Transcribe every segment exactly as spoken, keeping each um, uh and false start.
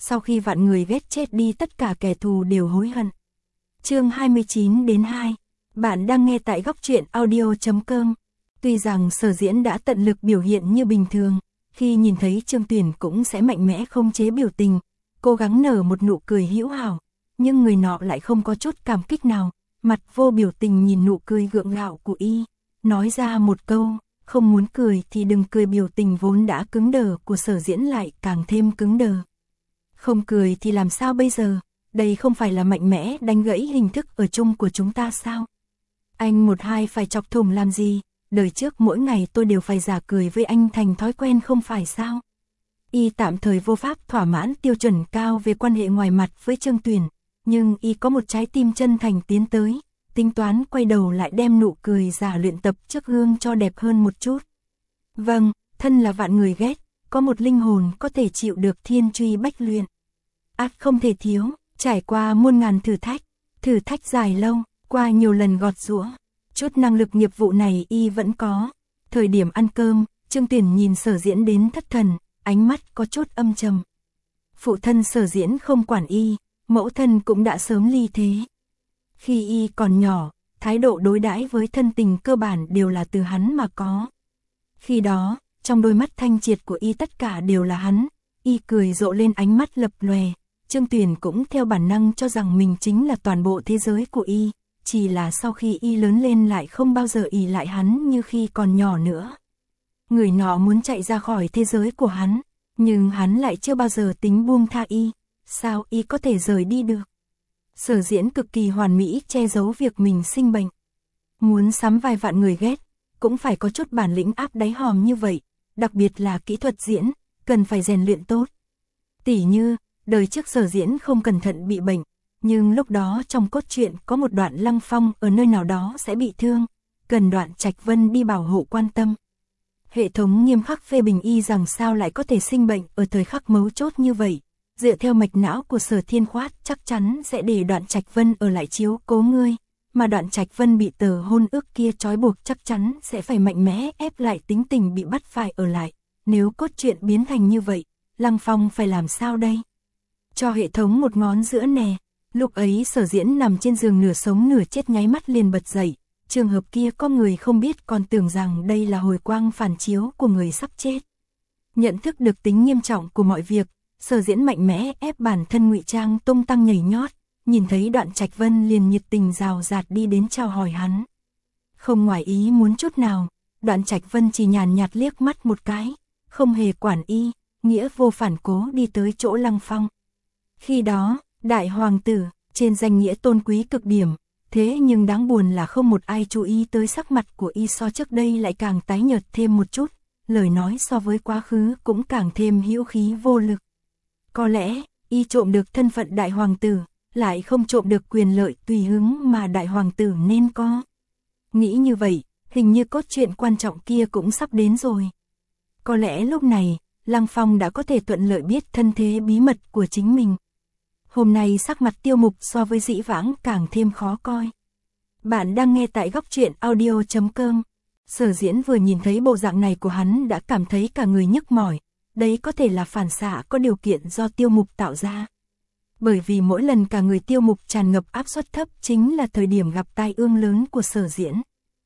sau khi vạn người ghét chết đi tất cả kẻ thù đều hối hận. Chương hai mươi chín đến hai. Bạn đang nghe tại góc truyện audio chấm com. Tuy rằng Sở Diễn đã tận lực biểu hiện như bình thường, khi nhìn thấy Trương Tuyển cũng sẽ mạnh mẽ không chế biểu tình, cố gắng nở một nụ cười hữu hảo, nhưng người nọ lại không có chút cảm kích nào, mặt vô biểu tình nhìn nụ cười gượng gạo của y, nói ra một câu, không muốn cười thì đừng cười. Biểu tình vốn đã cứng đờ của Sở Diễn lại càng thêm cứng đờ. Không cười thì làm sao bây giờ, đây không phải là mạnh mẽ đánh gãy hình thức ở chung của chúng ta sao? Anh một hai phải chọc thủng làm gì, đời trước mỗi ngày tôi đều phải giả cười với anh thành thói quen không phải sao? Y tạm thời vô pháp thỏa mãn tiêu chuẩn cao về quan hệ ngoài mặt với Trương Tuyển, nhưng y có một trái tim chân thành tiến tới, tính toán quay đầu lại đem nụ cười giả luyện tập trước gương cho đẹp hơn một chút. Vâng, thân là vạn người ghét, có một linh hồn có thể chịu được thiên truy bách luyện. Ắt không thể thiếu, trải qua muôn ngàn thử thách, thử thách dài lâu, qua nhiều lần gọt giũa, chút năng lực nghiệp vụ này y vẫn có. Thời điểm ăn cơm, Trương Tuyển nhìn Sở Diễn đến thất thần, ánh mắt có chút âm trầm. Phụ thân Sở Diễn không quản y, mẫu thân cũng đã sớm ly thế. Khi y còn nhỏ, thái độ đối đãi với thân tình cơ bản đều là từ hắn mà có. Khi đó, trong đôi mắt thanh triệt của y tất cả đều là hắn, y cười rộ lên ánh mắt lập lòe. Trương Tuyển cũng theo bản năng cho rằng mình chính là toàn bộ thế giới của y, chỉ là sau khi y lớn lên lại không bao giờ ỷ lại hắn như khi còn nhỏ nữa. Người nọ muốn chạy ra khỏi thế giới của hắn, nhưng hắn lại chưa bao giờ tính buông tha y, sao y có thể rời đi được? Sở Diễn cực kỳ hoàn mỹ che giấu việc mình sinh bệnh. Muốn sắm vai vạn người ghét, cũng phải có chút bản lĩnh áp đáy hòm như vậy, đặc biệt là kỹ thuật diễn, cần phải rèn luyện tốt. Tỉ như, đời trước Sở Diễn không cẩn thận bị bệnh, nhưng lúc đó trong cốt truyện có một đoạn Lăng Phong ở nơi nào đó sẽ bị thương, cần Đoạn Trạch Vân đi bảo hộ quan tâm. Hệ thống nghiêm khắc phê bình y rằng sao lại có thể sinh bệnh ở thời khắc mấu chốt như vậy. Dựa theo mạch não của Sở Thiên Khoát chắc chắn sẽ để Đoạn Trạch Vân ở lại chiếu cố ngươi, mà Đoạn Trạch Vân bị tờ hôn ước kia trói buộc chắc chắn sẽ phải mạnh mẽ ép lại tính tình bị bắt phải ở lại. Nếu cốt truyện biến thành như vậy, Lăng Phong phải làm sao đây? Cho hệ thống một ngón giữa nè. Lúc ấy Sở Diễn nằm trên giường nửa sống nửa chết nháy mắt liền bật dậy, trường hợp kia có người không biết còn tưởng rằng đây là hồi quang phản chiếu của người sắp chết. Nhận thức được tính nghiêm trọng của mọi việc, Sở Diễn mạnh mẽ ép bản thân ngụy trang tung tăng nhảy nhót, nhìn thấy Đoạn Trạch Vân liền nhiệt tình rào rạt đi đến chào hỏi hắn. Không ngoài ý muốn chút nào, Đoạn Trạch Vân chỉ nhàn nhạt liếc mắt một cái, không hề quản y, nghĩa vô phản cố đi tới chỗ Lăng Phong. Khi đó, đại hoàng tử, trên danh nghĩa tôn quý cực điểm, thế nhưng đáng buồn là không một ai chú ý tới sắc mặt của y so trước đây lại càng tái nhợt thêm một chút, lời nói so với quá khứ cũng càng thêm hữu khí vô lực. Có lẽ, y trộm được thân phận đại hoàng tử, lại không trộm được quyền lợi tùy hứng mà đại hoàng tử nên có. Nghĩ như vậy, hình như cốt truyện quan trọng kia cũng sắp đến rồi. Có lẽ lúc này, Lăng Phong đã có thể thuận lợi biết thân thế bí mật của chính mình. Hôm nay sắc mặt Tiêu Mục so với dĩ vãng càng thêm khó coi. Bạn đang nghe tại góc truyện audio chấm com. Sở Diễn vừa nhìn thấy bộ dạng này của hắn đã cảm thấy cả người nhức mỏi. Đấy có thể là phản xạ có điều kiện do Tiêu Mục tạo ra. Bởi vì mỗi lần cả người Tiêu Mục tràn ngập áp suất thấp chính là thời điểm gặp tai ương lớn của Sở Diễn.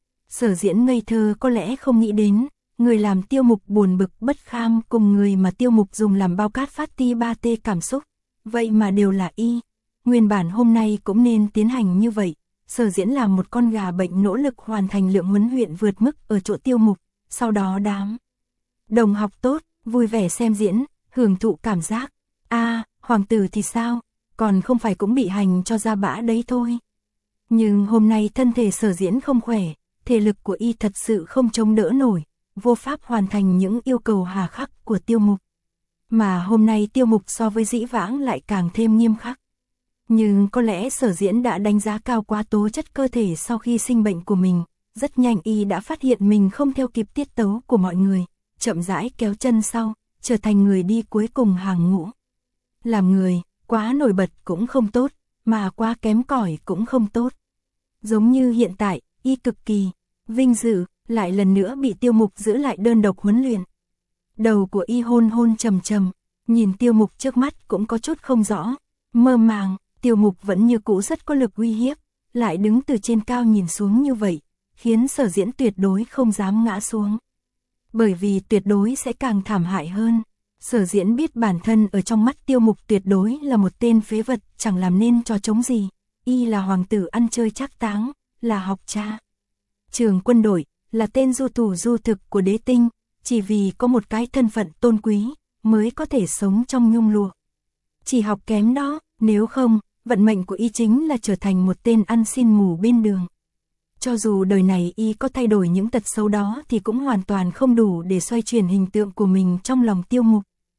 Sở Diễn ngây thơ có lẽ không nghĩ đến, người làm Tiêu Mục buồn bực bất kham cùng người mà Tiêu Mục dùng làm bao cát phát ti ba tê cảm xúc. Vậy mà đều là y. Nguyên bản hôm nay cũng nên tiến hành như vậy. Sở Diễn là một con gà bệnh nỗ lực hoàn thành lượng huấn luyện vượt mức ở chỗ Tiêu Mục. Sau đó đám đồng học tốt, vui vẻ xem diễn, hưởng thụ cảm giác. a à, hoàng tử thì sao? Còn không phải cũng bị hành cho ra bã đấy thôi. Nhưng hôm nay thân thể Sở Diễn không khỏe, thể lực của y thật sự không chống đỡ nổi, vô pháp hoàn thành những yêu cầu hà khắc của Tiêu Mục. Mà hôm nay Tiêu Mục so với dĩ vãng lại càng thêm nghiêm khắc. Nhưng có lẽ Sở Diễn đã đánh giá cao quá tố chất cơ thể sau khi sinh bệnh của mình, rất nhanh y đã phát hiện mình không theo kịp tiết tấu của mọi người, chậm rãi kéo chân sau, trở thành người đi cuối cùng hàng ngũ. Làm người, quá nổi bật cũng không tốt, mà quá kém cỏi cũng không tốt. Giống như hiện tại, y cực kỳ vinh dự, lại lần nữa bị Tiêu Mục giữ lại đơn độc huấn luyện. Đầu của y hôn hôn trầm trầm, Nhìn Tiêu Mục trước mắt cũng có chút không rõ, mơ màng, Tiêu Mục vẫn như cũ rất có lực uy hiếp, lại đứng từ trên cao nhìn xuống như vậy, khiến Sở Diễn tuyệt đối không dám ngã xuống. Bởi vì tuyệt đối sẽ càng thảm hại hơn. Sở Diễn biết bản thân ở trong mắt Tiêu Mục tuyệt đối là một tên phế vật, chẳng làm nên trò trống gì, y là hoàng tử ăn chơi trác táng, là học cha. Trường quân đội, là tên du tù du thực của đế tinh, chỉ vì có một cái thân phận tôn quý, mới có thể sống trong nhung lụa. Chỉ học kém đó, nếu không, vận mệnh của y chính là trở thành một tên ăn xin mù bên đường. Cho dù đời này y có thay đổi những tật xấu đó thì cũng hoàn toàn không đủ để xoay chuyển hình tượng của mình trong lòng Tiêu Mục.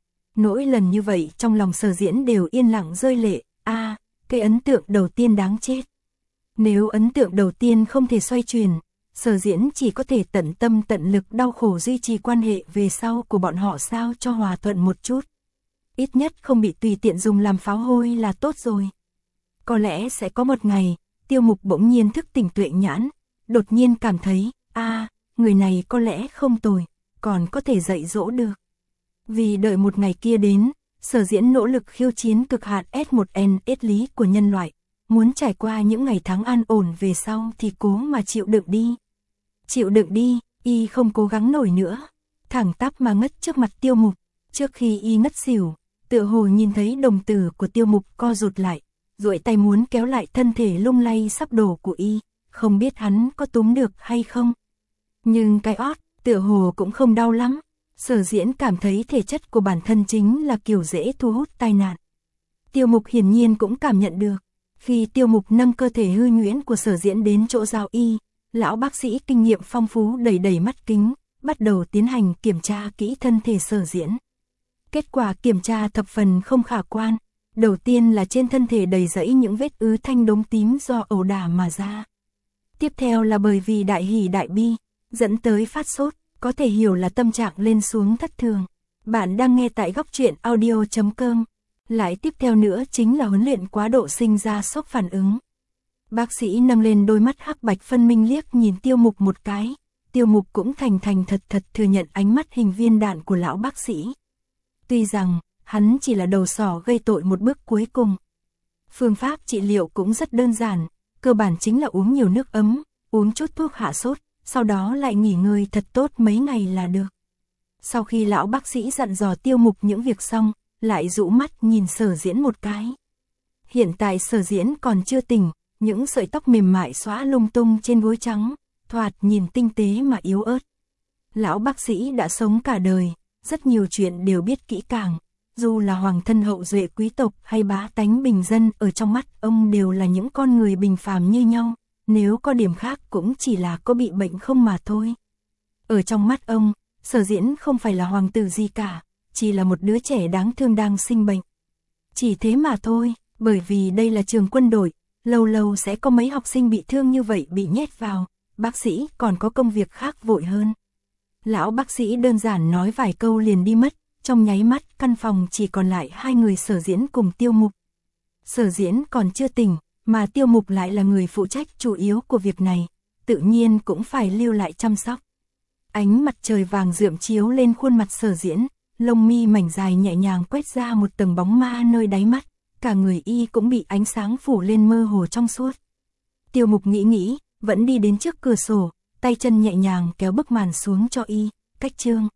Nỗi lần như vậy trong lòng Sở Diễn đều yên lặng rơi lệ, a à, cái ấn tượng đầu tiên đáng chết. Nếu ấn tượng đầu tiên không thể xoay chuyển, Sở Diễn chỉ có thể tận tâm tận lực đau khổ duy trì quan hệ về sau của bọn họ sao cho hòa thuận một chút. Ít nhất không bị tùy tiện dùng làm pháo hôi là tốt rồi. Có lẽ sẽ có một ngày, Tiêu Mục bỗng nhiên thức tỉnh tuệ nhãn, đột nhiên cảm thấy, a à, người này có lẽ không tồi, còn có thể dạy dỗ được. Vì đợi một ngày kia đến, Sở Diễn nỗ lực khiêu chiến cực hạn S một N S lý của nhân loại, muốn trải qua những ngày tháng an ổn về sau thì cố mà chịu đựng đi. Chịu đựng đi, y không cố gắng nổi nữa, thẳng tắp mà ngất trước mặt Tiêu Mục. Trước khi y ngất xỉu, tựa hồ nhìn thấy đồng tử của Tiêu Mục co rụt lại, duỗi tay muốn kéo lại thân thể lung lay sắp đổ của y, không biết hắn có túm được hay không. Nhưng cái ót, tựa hồ cũng không đau lắm. Sở Diễn cảm thấy thể chất của bản thân chính là kiểu dễ thu hút tai nạn. Tiêu Mục hiển nhiên cũng cảm nhận được. Khi Tiêu Mục nâng cơ thể hư nhuyễn của Sở Diễn đến chỗ giao y, lão bác sĩ kinh nghiệm phong phú đẩy đẩy mắt kính, bắt đầu tiến hành kiểm tra kỹ thân thể Sở Diễn. Kết quả kiểm tra thập phần không khả quan. Đầu tiên là trên thân thể đầy rẫy những vết ứ thanh đốm tím do ẩu đả mà ra. Tiếp theo là bởi vì đại hỉ đại bi, dẫn tới phát sốt, có thể hiểu là tâm trạng lên xuống thất thường. Bạn đang nghe tại góc truyện audio chấm com. Lại tiếp theo nữa chính là huấn luyện quá độ sinh ra sốc phản ứng. Bác sĩ nâng lên đôi mắt hắc bạch phân minh liếc nhìn Tiêu Mục một cái. Tiêu Mục cũng thành thành thật thật thừa nhận ánh mắt hình viên đạn của lão bác sĩ. Tuy rằng, hắn chỉ là đầu sỏ gây tội một bước cuối cùng. Phương pháp trị liệu cũng rất đơn giản, cơ bản chính là uống nhiều nước ấm, uống chút thuốc hạ sốt, sau đó lại nghỉ ngơi thật tốt mấy ngày là được. Sau khi lão bác sĩ dặn dò Tiêu Mục những việc xong, lại rũ mắt nhìn Sở Diễn một cái. Hiện tại Sở Diễn còn chưa tỉnh, những sợi tóc mềm mại xõa lung tung trên gối trắng, thoạt nhìn tinh tế mà yếu ớt. Lão bác sĩ đã sống cả đời, rất nhiều chuyện đều biết kỹ càng. Dù là hoàng thân hậu duệ quý tộc hay bá tánh bình dân, ở trong mắt ông đều là những con người bình phàm như nhau, nếu có điểm khác cũng chỉ là có bị bệnh không mà thôi. Ở trong mắt ông, Sở Diễn không phải là hoàng tử gì cả, chỉ là một đứa trẻ đáng thương đang sinh bệnh. Chỉ thế mà thôi, bởi vì đây là trường quân đội, lâu lâu sẽ có mấy học sinh bị thương như vậy bị nhét vào, bác sĩ còn có công việc khác vội hơn. Lão bác sĩ đơn giản nói vài câu liền đi mất. Trong nháy mắt căn phòng chỉ còn lại hai người Sở Diễn cùng Tiêu Mục. Sở Diễn còn chưa tỉnh, mà Tiêu Mục lại là người phụ trách chủ yếu của việc này, tự nhiên cũng phải lưu lại chăm sóc. Ánh mặt trời vàng rượm chiếu lên khuôn mặt Sở Diễn, lông mi mảnh dài nhẹ nhàng quét ra một tầng bóng ma nơi đáy mắt, cả người y cũng bị ánh sáng phủ lên mơ hồ trong suốt. Tiêu Mục nghĩ nghĩ, vẫn đi đến trước cửa sổ, tay chân nhẹ nhàng kéo bức màn xuống cho y, cách chương.